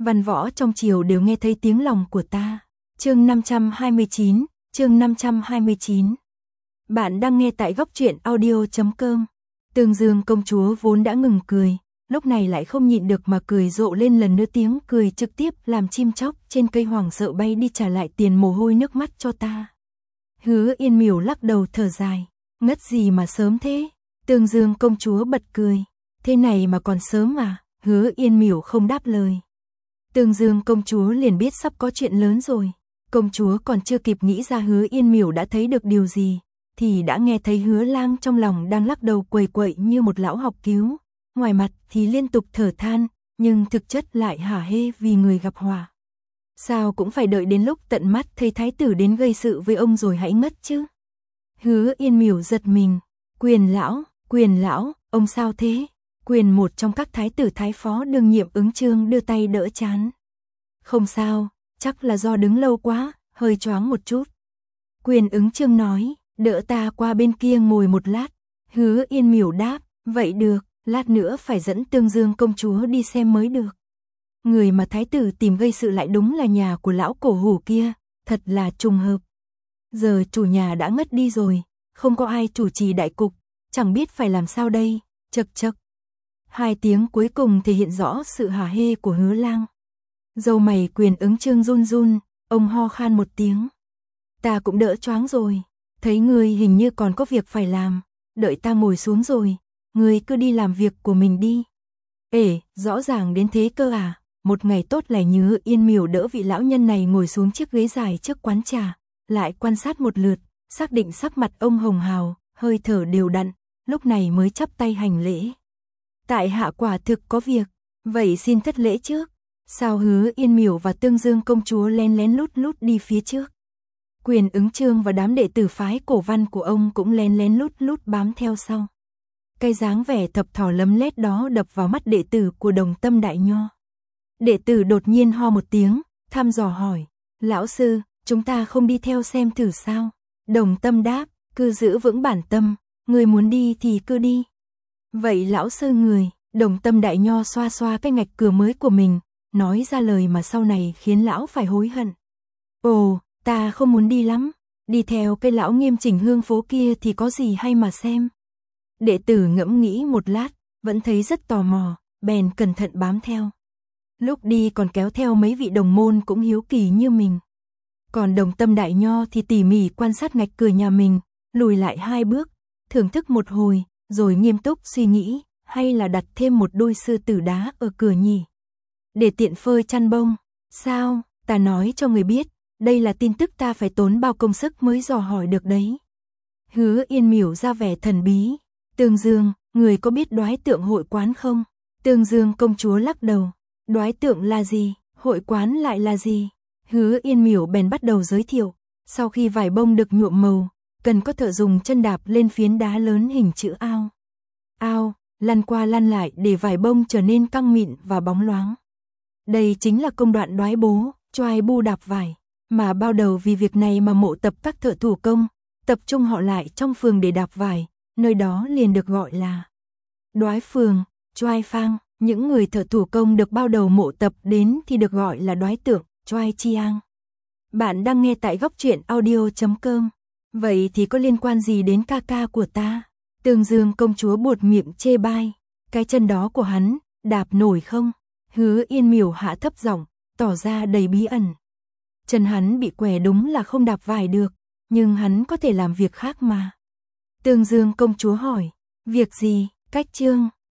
Văn võ trong triều đều nghe thấy tiếng lòng của ta. Chương 529. Bạn đang nghe tại góc truyện audio.com. Tương Dương công chúa vốn đã ngừng cười, lúc này lại không nhịn được mà cười rộ lên lần nữa, tiếng cười trực tiếp làm chim chóc trên cây hoảng sợ bay đi, trả lại tiền mồ hôi nước mắt cho ta. Hứa Yên Miểu lắc đầu thở dài, ngất gì mà sớm thế. Tương Dương công chúa bật cười, thế này mà còn sớm à? Hứa Yên Miểu không đáp lời. Tương Dương công chúa liền biết sắp có chuyện lớn rồi. Công chúa còn chưa kịp nghĩ ra Hứa Yên Miểu đã thấy được điều gì, thì đã nghe thấy Hứa Lang trong lòng đang lắc đầu quầy quậy như một lão học cứu, ngoài mặt thì liên tục thở than, nhưng thực chất lại hả hê vì người gặp họa. Sao cũng phải đợi đến lúc tận mắt thấy thái tử đến gây sự với ông rồi hãy ngất chứ. Hứa Yên Miểu giật mình, Quyền lão, ông sao thế? Quyền, một trong các thái tử thái phó đương nhiệm Ứng Chương, đưa tay đỡ trán. Không sao, chắc là do đứng lâu quá, hơi choáng một chút. Quyền Ứng Chương nói, đỡ ta qua bên kia ngồi một lát. Hứa Yên Miểu đáp, vậy được, lát nữa phải dẫn Tương Dương công chúa đi xem mới được. Người mà thái tử tìm gây sự lại đúng là nhà của lão cổ hủ kia, thật là trùng hợp. Giờ chủ nhà đã ngất đi rồi, không có ai chủ trì đại cục, chẳng biết phải làm sao đây. Chậc chậc. Hai tiếng cuối cùng thể hiện rõ sự hả hê của Hứa Lang. Râu mày Quyền Ứng Chương run run, ông ho khan một tiếng. Ta cũng đỡ choáng rồi, thấy ngươi hình như còn có việc phải làm, đợi ta ngồi xuống rồi, ngươi cứ đi làm việc của mình đi. Rõ ràng đến thế cơ à? Một ngày tốt lành như Yên Miểu đỡ vị lão nhân này ngồi xuống chiếc ghế dài trước quán trà, lại quan sát một lượt, xác định sắc mặt ông hồng hào, hơi thở đều đặn, lúc này mới chắp tay hành lễ. Tại hạ quả thực có việc, vậy xin thất lễ trước. Sao Hứa Yên Miểu và Tương Dương công chúa lén lén lút lút đi phía trước. Quyền Ứng Chương và đám đệ tử phái Cổ Văn của ông cũng lén lén lút lút bám theo sau. Cái dáng vẻ thập thò lấm lét đó đập vào mắt đệ tử của Đồng Tâm Đại Nho. Đệ tử đột nhiên ho một tiếng, thăm dò hỏi, lão sư, chúng ta không đi theo xem thử sao? Đồng Tâm đáp, cứ giữ vững bản tâm, người muốn đi thì cứ đi. Vậy lão sư người, Đồng Tâm Đại Nho xoa xoa cái ngạch cửa mới của mình, nói ra lời mà sau này khiến lão phải hối hận. Ồ, ta không muốn đi lắm, đi theo cái lão Nghiêm Chỉnh hương phố kia thì có gì hay mà xem. Đệ tử ngẫm nghĩ một lát, vẫn thấy rất tò mò, bèn cẩn thận bám theo. Lúc đi còn kéo theo mấy vị đồng môn cũng hiếu kỳ như mình. Còn Đồng Tâm Đại Nho thì tỉ mỉ quan sát ngạch cửa nhà mình, lùi lại hai bước, thưởng thức một hồi, rồi nghiêm túc suy nghĩ, hay là đặt thêm một đôi sư tử đá ở cửa nhỉ? Để tiện phơi chăn bông. Sao, ta nói cho người biết, đây là tin tức ta phải tốn bao công sức mới dò hỏi được đấy. Hứa Yên Miểu ra vẻ thần bí. Tương Dương, người có biết Đoái Tượng hội quán không? Tương Dương công chúa lắc đầu. Đoái Tượng là gì? Hội quán lại là gì? Hứa Yên Miểu bèn bắt đầu giới thiệu. Sau khi vải bông được nhuộm màu, cần có thợ dùng chân đạp lên phiến đá lớn hình chữ ao. Ao, lăn qua lăn lại để vải bông trở nên căng mịn và bóng loáng. Đây chính là công đoạn đoái bố, choai bu đạp vải, mà bao đầu vì việc này mà mộ tập các thợ thủ công, tập trung họ lại trong phường để đạp vải, nơi đó liền được gọi là đoái phường, choai phang. Những người thợ thủ công được bao đầu mộ tập đến thì được gọi là đoái tượng, choai chiang. Bạn đang nghe tại góc truyện audio.com. Vậy thì có liên quan gì đến ca ca của ta? Tương Dương công chúa buột miệng chê bai. Cái chân đó của hắn, đạp nổi không? Hứa Yên Miểu hạ thấp giọng, tỏ ra đầy bí ẩn. Chân hắn bị què đúng là không đạp vải được, nhưng hắn có thể làm việc khác mà. Tương Dương công chúa hỏi, việc gì? Cách chương,